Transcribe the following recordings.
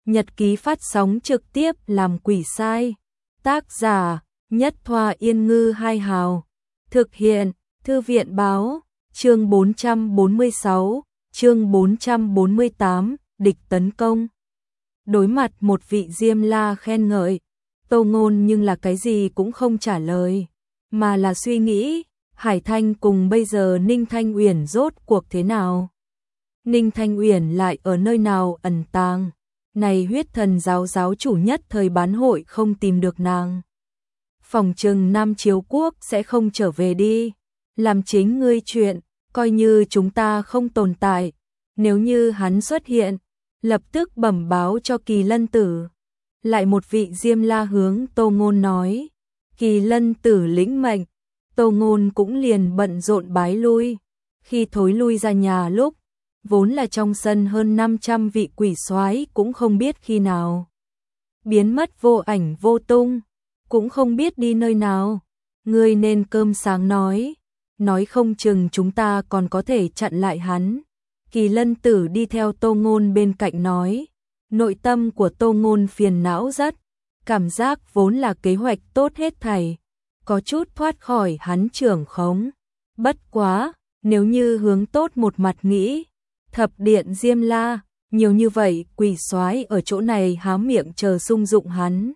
Nhật ký phát sóng trực tiếp làm quỷ sai. Tác giả Nhất Thoa Yên Ngư Hai Hào. Thực hiện Thư viện Báo. Chương 446, chương 448, địch tấn công. Đối mặt một vị Diêm La khen ngợi, Tô Ngôn nhưng là cái gì cũng không trả lời, mà là suy nghĩ, Hải Thanh cùng bây giờ Ninh Thanh Uyển rốt cuộc thế nào? Ninh Thanh Uyển lại ở nơi nào ẩn tàng? Này huyết thần giáo giáo chủ nhất thời bán hội không tìm được nàng. Phòng trừng Nam Chiếu Quốc sẽ không trở về đi. Làm chính ngươi chuyện, coi như chúng ta không tồn tại. Nếu như hắn xuất hiện, lập tức bẩm báo cho Kỳ Lân Tử. Lại một vị Diêm La hướng Tô Ngôn nói. Kỳ Lân Tử lĩnh mệnh, Tô Ngôn cũng liền bận rộn bái lui. Khi thối lui ra nhà lúc, vốn là trong sân hơn 500 vị quỷ soái cũng không biết khi nào biến mất vô ảnh vô tung, cũng không biết đi nơi nào. Ngươi nên cơm sáng nói không chừng chúng ta còn có thể chặn lại hắn. Kỳ Lân Tử đi theo Tô Ngôn bên cạnh nói. Nội tâm của Tô Ngôn phiền não rất, cảm giác vốn là kế hoạch tốt hết thảy, có chút thoát khỏi hắn trưởng khống. Bất quá, nếu như hướng tốt một mặt nghĩ, thập điện Diêm La, nhiều như vậy quỷ soái ở chỗ này há miệng chờ sung dụng hắn.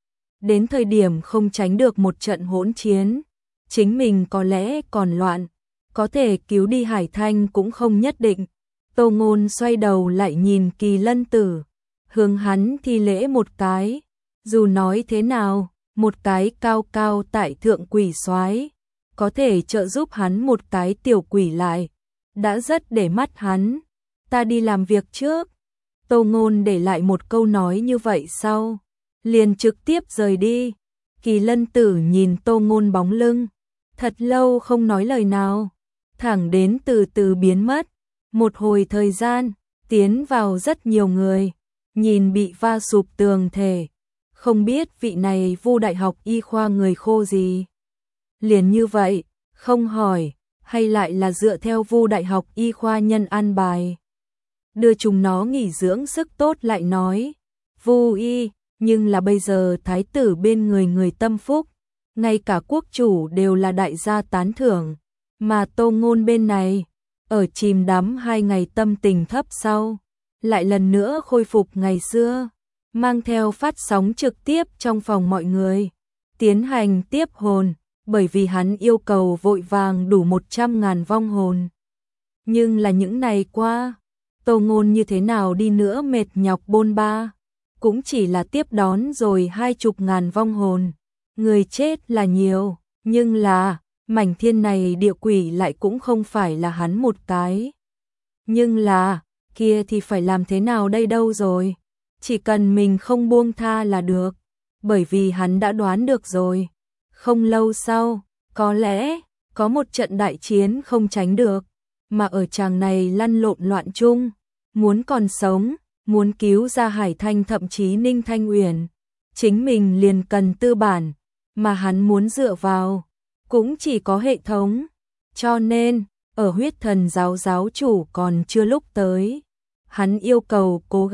Đến thời điểm không tránh được một trận hỗn chiến, chính mình có lẽ còn loạn, có thể cứu đi Hải Thanh cũng không nhất định. Tô Ngôn xoay đầu lại nhìn Kỳ Lân Tử, hướng hắn thi lễ một cái. Dù nói thế nào, một cái cao cao tại thượng quỷ soái có thể trợ giúp hắn một cái tiểu quỷ lại, đã rất để mắt hắn. Ta đi làm việc trước. Tô Ngôn để lại một câu nói như vậy sau, liền trực tiếp rời đi. Kỳ Lân Tử nhìn Tô Ngôn bóng lưng, thật lâu không nói lời nào, thẳng đến từ từ biến mất. Một hồi thời gian, tiến vào rất nhiều người, nhìn bị va sụp tường thể, không biết vị này Vu Đại học y khoa người khô gì. Liền như vậy, không hỏi, hay lại là dựa theo Vu Đại học y khoa nhân an bài. Đưa chúng nó nghỉ dưỡng sức tốt lại nói. Vu y, nhưng là bây giờ thái tử bên người tâm phúc, ngay cả quốc chủ đều là đại gia tán thưởng, mà Tô Ngôn bên này, ở chìm đắm 2 ngày tâm tình thấp sau, lại lần nữa khôi phục ngày xưa, mang theo phát sóng trực tiếp trong phòng mọi người, tiến hành tiếp hồn, bởi vì hắn yêu cầu vội vàng đủ 100.000 vong hồn. Nhưng là những ngày qua, Tô Ngôn như thế nào đi nữa mệt nhọc bôn ba, cũng chỉ là tiếp đón rồi 20.000 vong hồn. Người chết là nhiều, nhưng là mảnh thiên này địa quỷ lại cũng không phải là hắn một cái. Nhưng là, kia thì phải làm thế nào đây đâu rồi? Chỉ cần mình không buông tha là được, bởi vì hắn đã đoán được rồi. Không lâu sau, có lẽ, có một trận đại chiến không tránh được, mà ở chàng này lăn lộn loạn chung, muốn còn sống, muốn cứu ra Hải Thanh thậm chí Ninh Thanh Uyển, chính mình liền cần tư bản, mà hắn muốn dựa vào cũng chỉ có hệ thống. Cho nên, ở huyết thần giáo giáo chủ còn chưa lúc tới, hắn yêu cầu cố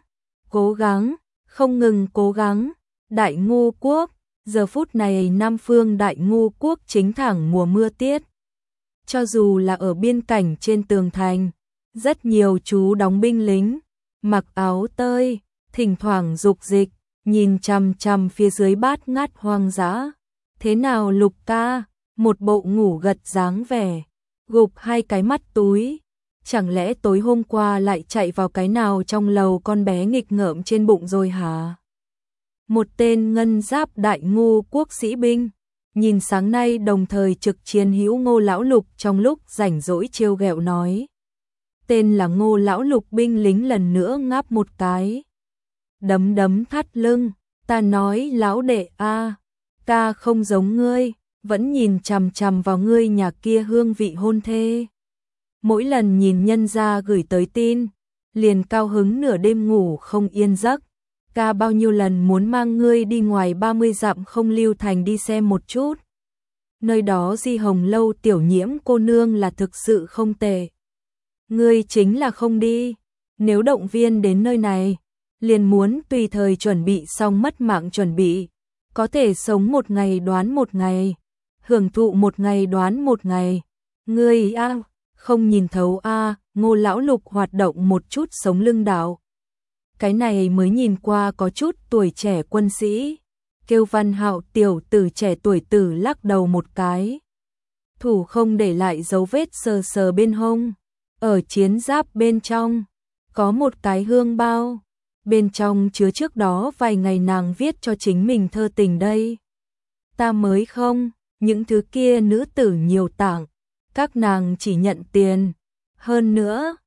gắng, không ngừng cố gắng. Đại Ngu Quốc, giờ phút này Nam phương Đại Ngu Quốc chính thẳng mùa mưa tiết. Cho dù là ở biên cảnh trên tường thành, rất nhiều chú đóng binh lính, mặc áo tơi, thỉnh thoảng dục dịch, nhìn chằm chằm phía dưới bát ngát hoang dã. Thế nào Lục ca? Một bộ ngủ gật dáng vẻ, gục 2 cái mắt túi. Chẳng lẽ tối hôm qua lại chạy vào cái nào trong lầu con bé nghịch ngợm trên bụng rồi hả? Một tên ngân giáp Đại Ngu Quốc sĩ binh, nhìn sáng nay đồng thời trực chiến hữu Ngô Lão Lục trong lúc rảnh rỗi trêu ghẹo nói. Tên là Ngô Lão Lục binh lính lần nữa ngáp một cái. Đấm thắt lưng, ta nói lão đệ a, ta không giống ngươi, vẫn nhìn chằm chằm vào ngươi nhà kia hương vị hôn thê. Mỗi lần nhìn nhân gia gửi tới tin, liền cao hứng nửa đêm ngủ không yên giấc. Ca bao nhiêu lần muốn mang ngươi đi ngoài 30 dặm không lưu thành đi xem một chút. Nơi đó Di Hồng Lâu tiểu Nhiễm cô nương là thực sự không tệ. Ngươi chính là không đi, nếu động viên đến nơi này, liền muốn tùy thời chuẩn bị xong mất mạng chuẩn bị, có thể sống một ngày đoán một ngày, hưởng thụ một ngày đoán một ngày. Ngươi a, không nhìn thấu a, Ngô lão lục hoạt động một chút sống lưng đạo. Cái này mới nhìn qua có chút tuổi trẻ quân sĩ. Kêu Văn Hạo tiểu tử trẻ tuổi tử lắc đầu một cái. Thủ không để lại dấu vết sờ sờ bên hông. Ở chiến giáp bên trong, có một cái hương bao. Bên trong chứa trước đó vài ngày nàng viết cho chính mình thơ tình đây. Ta mới không, những thứ kia nữ tử nhiều tặng, các nàng chỉ nhận tiền. Hơn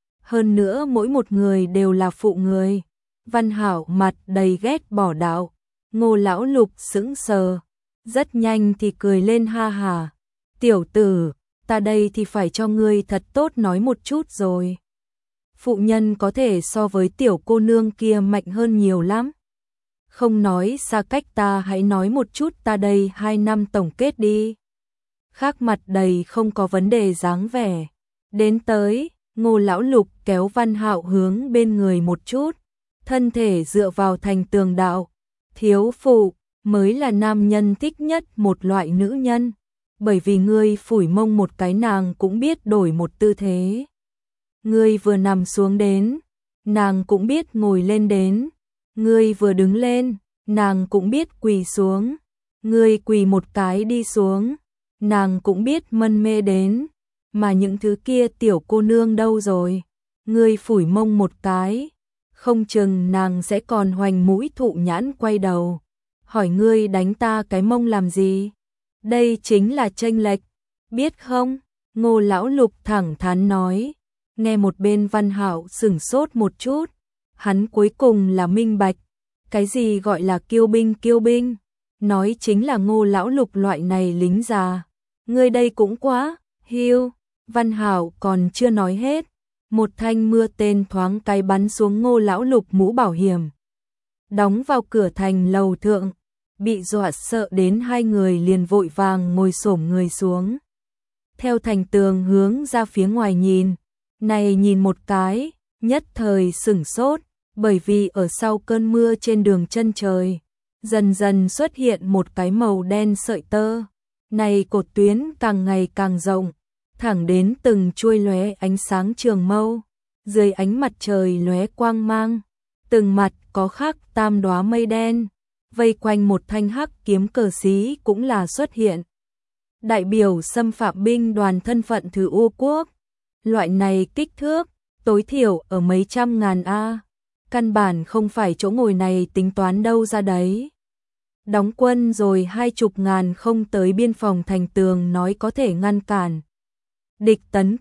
nữa mỗi một người đều là phụ người. Văn Hạo mặt đầy ghét bỏ đạo. Ngô lão lục sững sờ, rất nhanh thì cười lên ha hà. Tiểu tử, ta đây thì phải cho ngươi thật tốt nói một chút rồi. Phụ nhân có thể so với tiểu cô nương kia mạnh hơn nhiều lắm. Không nói xa cách ta hãy nói một chút ta đây 2 năm tổng kết đi. Khác mặt đầy không có vấn đề dáng vẻ. Đến tới, Ngô lão lục kéo Văn Hạo hướng bên người một chút. Thân thể dựa vào thành tường đạo. Thiếu phụ, mới là nam nhân thích nhất một loại nữ nhân. Bởi vì ngươi phủi mông một cái nàng cũng biết đổi một tư thế. Ngươi vừa nằm xuống đến, nàng cũng biết ngồi lên đến. Ngươi vừa đứng lên, nàng cũng biết quỳ xuống. Ngươi quỳ một cái đi xuống, nàng cũng biết mân mê đến. Mà những thứ kia tiểu cô nương đâu rồi? Ngươi phủi mông một cái, không chừng nàng sẽ còn hoành mũi thụ nhãn quay đầu. Hỏi ngươi đánh ta cái mông làm gì? Đây chính là chênh lệch, biết không? Ngô lão lục thẳng thắn nói. Nghe một bên Văn Hạo sửng sốt một chút, hắn cuối cùng là minh bạch. Cái gì gọi là kiêu binh? Nói chính là Ngô lão lục loại này lính già. Ngươi đây cũng quá, hiu. Văn Hạo còn chưa nói hết. Một thanh mưa tên thoáng cái bắn xuống Ngô lão lục mũ bảo hiểm. Đóng vào cửa thành lầu thượng. Bị dọa sợ đến hai người liền vội vàng ngồi xổm người xuống. Theo thành tường hướng ra phía ngoài nhìn. Này nhìn một cái, nhất thời sửng sốt. Bởi vì ở sau cơn mưa trên đường chân trời, dần dần xuất hiện một cái màu đen sợi tơ. Này cột tuyến càng ngày càng rộng, thẳng đến từng chuôi lóe ánh sáng trường mâu, dưới ánh mặt trời lóe quang mang, từng mặt có khắc tam đóa mây đen, vây quanh một thanh hắc kiếm cờ xí cũng là xuất hiện. Đại biểu xâm phạm binh đoàn thân phận Thứ U quốc, loại này kích thước, tối thiểu ở mấy trăm ngàn A, căn bản không phải chỗ ngồi này tính toán đâu ra đấy. Đóng quân rồi 20 ngàn không tới biên phòng thành tường nói có thể ngăn cản. Địch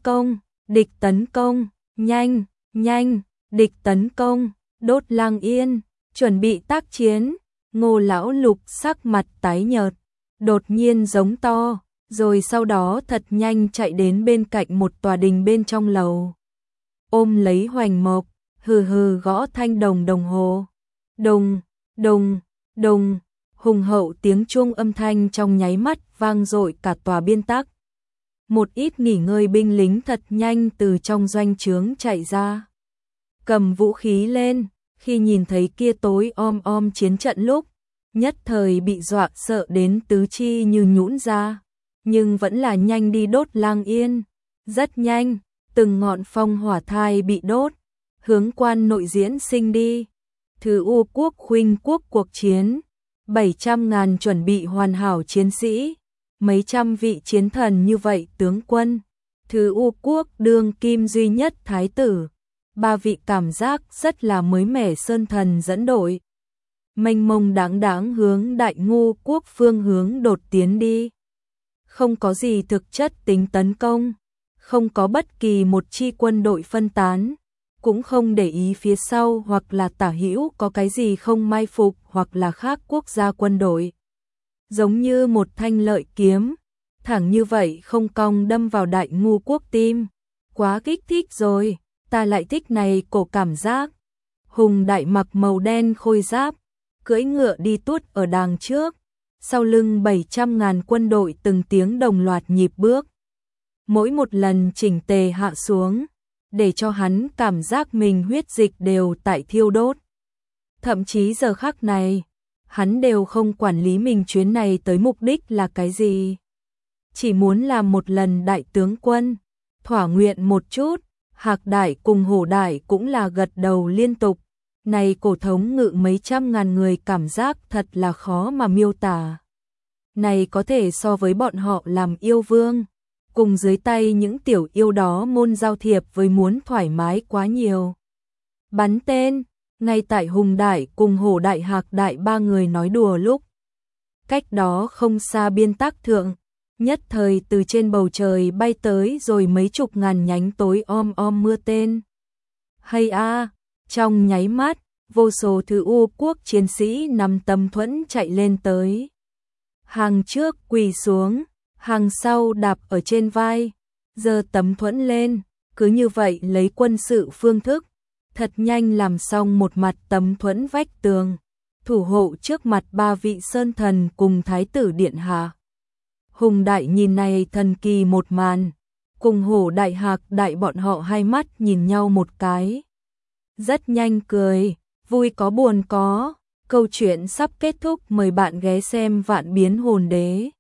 tấn công, nhanh, địch tấn công, đốt Lang Yên, chuẩn bị tác chiến. Ngô lão lục sắc mặt tái nhợt, đột nhiên giống to, rồi sau đó thật nhanh chạy đến bên cạnh một tòa đình bên trong lầu. Ôm lấy Hoành Mộc, hừ hừ gõ thanh đồng hồ. Đùng, hùng hậu tiếng chuông âm thanh trong nháy mắt vang dội cả tòa biên tắc. Một ít nghỉ ngơi binh lính thật nhanh từ trong doanh trướng chạy ra. Cầm vũ khí lên, khi nhìn thấy kia tối om chiến trận lúc, nhất thời bị dọa sợ đến tứ chi như nhũn ra, nhưng vẫn là nhanh đi đốt Lang Yên. Rất nhanh, từng ngọn phong hỏa thai bị đốt, hướng quan nội diễn sinh đi. Thứ U quốc khuynh quốc cuộc chiến, 700 ngàn chuẩn bị hoàn hảo chiến sĩ, mấy trăm vị chiến thần như vậy tướng quân. Thứ U quốc đương kim duy nhất thái tử, 3 vị cảm giác rất là mới mẻ sơn thần dẫn đội. Mênh mông đáng hướng Đại Ngu quốc phương hướng đột tiến đi. Không có gì thực chất tính tấn công, không có bất kỳ một chi quân đội phân tán, cũng không để ý phía sau hoặc là tả hữu có cái gì không mai phục hoặc là khác quốc gia quân đội. Giống như một thanh lợi kiếm, thẳng như vậy không cong đâm vào Đại Ngu quốc tim. Quá kích thích rồi, ta lại thích này cổ cảm giác. Hùng Đại mặc màu đen khôi giáp, cưỡi ngựa đi tuốt ở đàng trước, sau lưng 700 ngàn quân đội từng tiếng đồng loạt nhịp bước. Mỗi một lần chỉnh tề hạ xuống, để cho hắn cảm giác mình huyết dịch đều tại thiêu đốt. Thậm chí giờ khắc này, hắn đều không quản lý mình chuyến này tới mục đích là cái gì. Chỉ muốn làm một lần đại tướng quân, thỏa nguyện một chút. Hạc Đại cùng Hổ Đại cũng là gật đầu liên tục. Này cổ thống ngự mấy trăm ngàn người cảm giác thật là khó mà miêu tả. Này có thể so với bọn họ làm yêu vương, cùng dưới tay những tiểu yêu đó môn giao thiệp với muốn thoải mái quá nhiều. Bắn tên, ngay tại Hùng Đại cùng Hổ Đại Hạc Đại ba người nói đùa lúc. Cách đó không xa biên tác thượng, nhất thời từ trên bầu trời bay tới rồi mấy chục ngàn nhánh tối om om mưa tên. Hay a, trong nháy mắt, vô số thứ U quốc chiến sĩ nằm tầm thuẫn chạy lên tới. Hàng trước quỳ xuống, hàng sau đạp ở trên vai, giơ tấm thuẫn lên, cứ như vậy lấy quân sự phương thức, thật nhanh làm xong một mặt tấm thuẫn vách tường, thủ hộ trước mặt ba vị sơn thần cùng thái tử điện hạ. Hùng Đại nhìn này thần kỳ một màn, cùng Hổ Đại Hạc Đại bọn họ hai mắt nhìn nhau một cái. Rất nhanh cười, vui có buồn có, câu chuyện sắp kết thúc, mời bạn ghé xem Vạn Biến Hồn Đế.